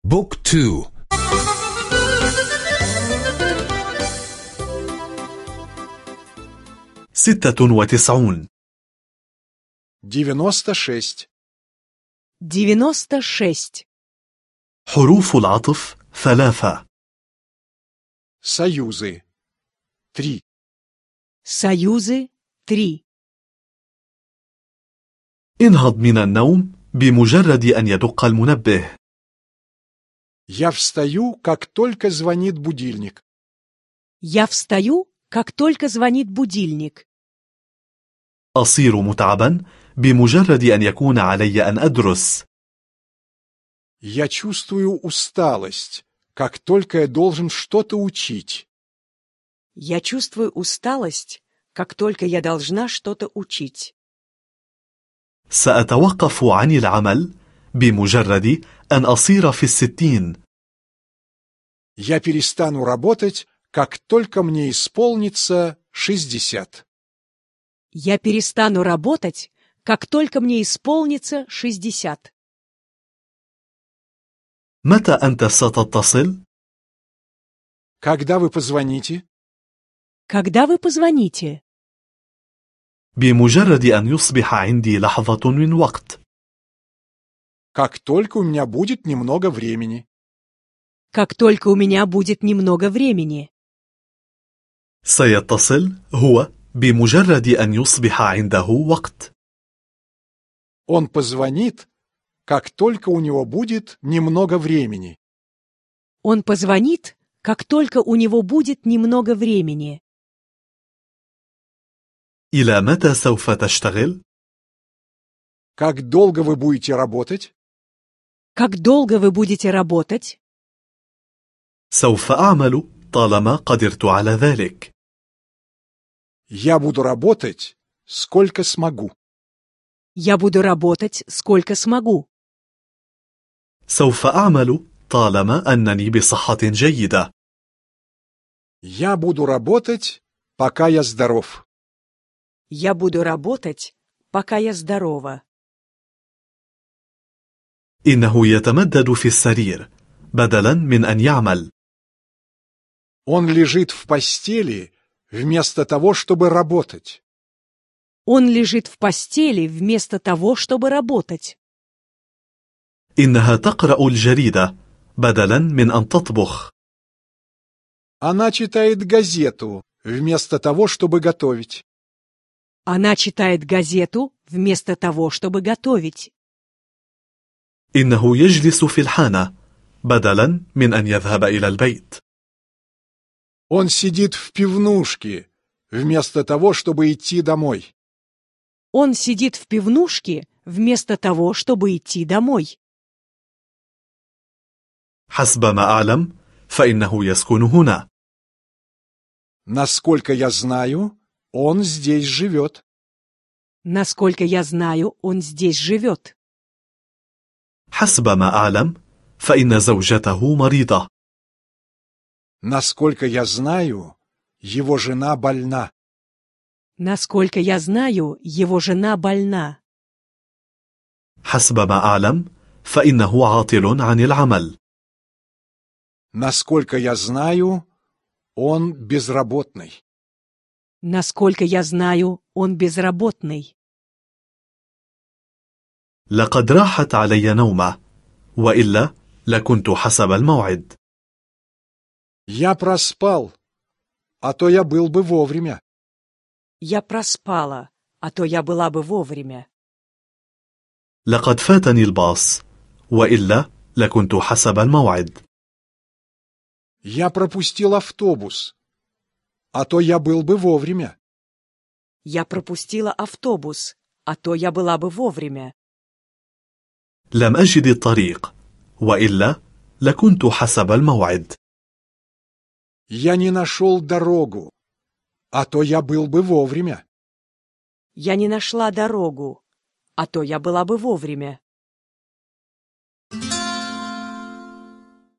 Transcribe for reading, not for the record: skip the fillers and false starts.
بوك تو. 96. 96. 96. حروف العطف 3. Союзы. 3. Союзы 3. انهض من النوم بمجرد أن يدق المنبه. Я встаю, как только звонит будильник. Я встаю, как только звонит будильник. أصير متعبا بمجرد أن يكون علي أن أدرس. Я чувствую усталость, как только я должен что-то учить. Я чувствую усталость, как только я должна что-то учить. سأتوقف عن العمل بمجرد أن أصير في 60. Я перестану работать, как только мне исполнится 60. Я перестану работать, как только мне исполнится 60. متى أنت ستتصل؟ Когда вы позвоните? Когда вы позвоните? بمجرد أن يصبح عندي لحظة من وقت. Как только у меня будет немного времени. Как только у меня будет немного времени. سيتصل هو بمجرد أن يصبح عنده وقت. Он позвонит, как только у него будет немного времени. Он позвонит, как только у него будет немного времени. إلى متى سوف تشتغل؟ Как долго вы будете работать? Как долго вы будете работать? سوف أعمل طالما قدرت على ذلك. Я буду работать, сколько смогу. Я буду работать, сколько смогу. سوف أعمل طالما أنني بصحة جيدة. Я буду работать, пока я здоров. Я буду работать, пока я здорова. إنه يتمدد في السرير بدلا من أن يعمل. Он лежит в постели вместо того, чтобы работать. Он лежит в постели вместо того, чтобы работать. إنها تقرأ الجريدة بدلا من أن تطبخ. Она читает газету вместо того, чтобы готовить. Она читает газету вместо того, чтобы готовить. إنه يجلس في الحانة بدلا من أن يذهب إلى البيت. Он сидит в пивнушке вместо того, чтобы идти домой. Он сидит в пивнушке вместо того, чтобы идти домой. حسب ما أعلم فإنه يسكن هنا. Насколько я знаю, он здесь живет. Насколько я знаю, он здесь живет. حسب ما أعلم فإن زوجته مريضة. Насколько я знаю, его жена больна. Насколько я знаю, его жена больна. حسب ما أعلم فإنه عاطل عن العمل. Насколько я знаю, он безработный. Насколько я знаю, он безработный. لقد راحت علي نومة وإلا لكنت حسب الموعد. Я проспал, а то я был бы вовремя. Я проспала, а то я была бы вовремя. لقد فاتني الباص وإلا لكنت حسب الموعد. Я пропустил автобус, а то я был бы вовремя. Я пропустила автобус, а то я была бы вовремя. لم أجد الطريق وإلا لكنت حسب الموعد. Я не нашел дорогу, а то я был бы вовремя. Я не нашла дорогу, а то я была бы вовремя.